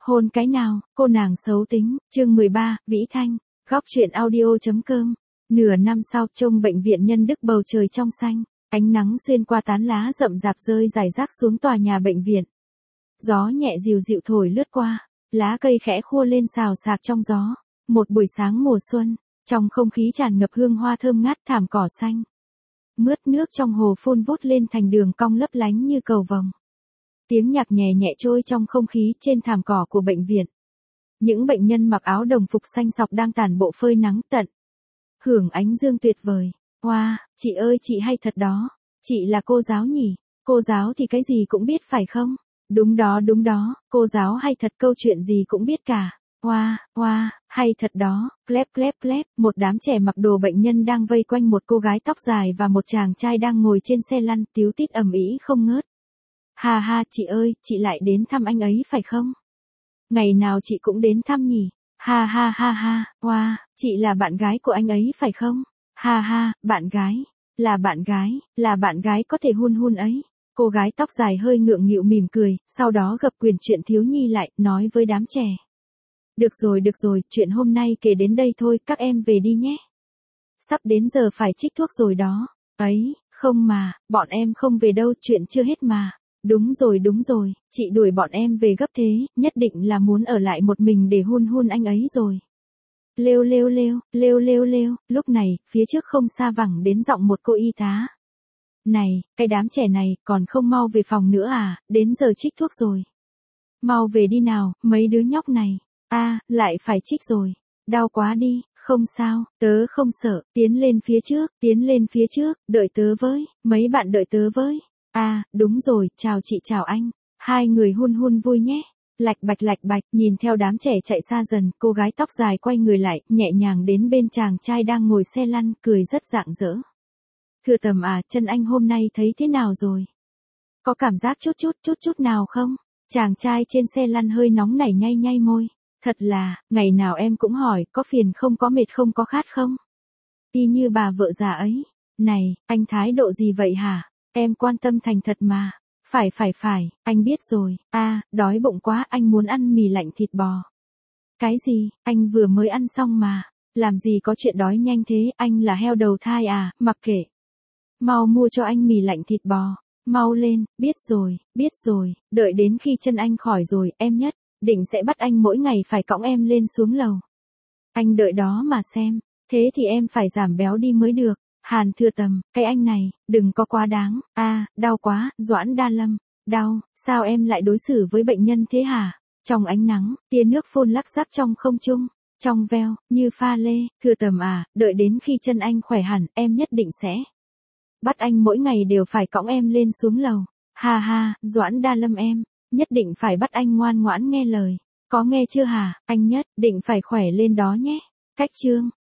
Hôn cái nào, cô nàng xấu tính, chương 13, Vĩ Thanh, góc truyện audio.com. Nửa năm sau, trông bệnh viện Nhân Đức bầu trời trong xanh, ánh nắng xuyên qua tán lá rậm rạp rơi rải rác xuống tòa nhà bệnh viện. Gió nhẹ dịu dịu thổi lướt qua, lá cây khẽ khua lên xào xạc trong gió. Một buổi sáng mùa xuân, trong không khí tràn ngập hương hoa thơm ngát thảm cỏ xanh. Mướt nước trong hồ phun vút lên thành đường cong lấp lánh như cầu vồng. Tiếng nhạc nhẹ nhẹ trôi trong không khí trên thảm cỏ của bệnh viện. Những bệnh nhân mặc áo đồng phục xanh sọc đang tản bộ phơi nắng tận hưởng ánh dương tuyệt vời. Wow, chị ơi chị hay thật đó. Chị là cô giáo nhỉ? Cô giáo thì cái gì cũng biết phải không? Đúng đó, cô giáo hay thật, câu chuyện gì cũng biết cả. Wow, hay thật đó. Clap clap clap, một đám trẻ mặc đồ bệnh nhân đang vây quanh một cô gái tóc dài và một chàng trai đang ngồi trên xe lăn, tíu tít ầm ĩ không ngớt. Ha ha, chị ơi, chị lại đến thăm anh ấy phải không? Ngày nào chị cũng đến thăm nhỉ? Ha ha ha ha, wow, chị là bạn gái của anh ấy phải không? Ha ha, bạn gái, là bạn gái có thể hun hun ấy. Cô gái tóc dài hơi ngượng nghịu mỉm cười, sau đó gập quyền chuyện thiếu nhi lại, nói với đám trẻ. Được rồi, chuyện hôm nay kể đến đây thôi, các em về đi nhé. Sắp đến giờ phải trích thuốc rồi đó. Ấy, không mà, bọn em không về đâu, chuyện chưa hết mà. Đúng rồi, chị đuổi bọn em về gấp thế, nhất định là muốn ở lại một mình để hun hun anh ấy rồi. Lêu, lúc này, phía trước không xa vẳng đến giọng một cô y tá. Này, cái đám trẻ này, còn không mau về phòng nữa à, đến giờ trích thuốc rồi. Mau về đi nào, mấy đứa nhóc này. Lại phải trích rồi. Đau quá đi, không sao, tớ không sợ, tiến lên phía trước, đợi tớ với, mấy bạn đợi tớ với. Đúng rồi, chào chị chào anh. Hai người hun hun vui nhé. Lạch bạch, nhìn theo đám trẻ chạy xa dần, cô gái tóc dài quay người lại, nhẹ nhàng đến bên chàng trai đang ngồi xe lăn, cười rất rạng rỡ. Thưa Tầm chân anh hôm nay thấy thế nào rồi? Có cảm giác chút nào không? Chàng trai trên xe lăn hơi nóng nảy nhay môi. Thật là, ngày nào em cũng hỏi, có phiền không, có mệt không, có khát không? Y như bà vợ già ấy. Này, anh thái độ gì vậy hả? Em quan tâm thành thật mà. Phải, anh biết rồi. Đói bụng quá, anh muốn ăn mì lạnh thịt bò. Cái gì, anh vừa mới ăn xong mà. Làm gì có chuyện đói nhanh thế, anh là heo đầu thai à, mặc kệ. Mau mua cho anh mì lạnh thịt bò. Mau lên, biết rồi, đợi đến khi chân anh khỏi rồi, em nhất định sẽ bắt anh mỗi ngày phải cõng em lên xuống lầu. Anh đợi đó mà xem, thế thì em phải giảm béo đi mới được. Hàn Thừa Tầm, cái anh này, đừng có quá đáng. Đau quá, Doãn Đa Lâm. Đau, sao em lại đối xử với bệnh nhân thế hả? Trong ánh nắng, tia nước phun lắc rắc trong không trung, trong veo, như pha lê. Thừa Tầm đợi đến khi chân anh khỏe hẳn, em nhất định sẽ bắt anh mỗi ngày đều phải cõng em lên xuống lầu. Ha ha, Doãn Đa Lâm em, nhất định phải bắt anh ngoan ngoãn nghe lời. Có nghe chưa hả? Anh nhất định phải khỏe lên đó nhé. Cách chương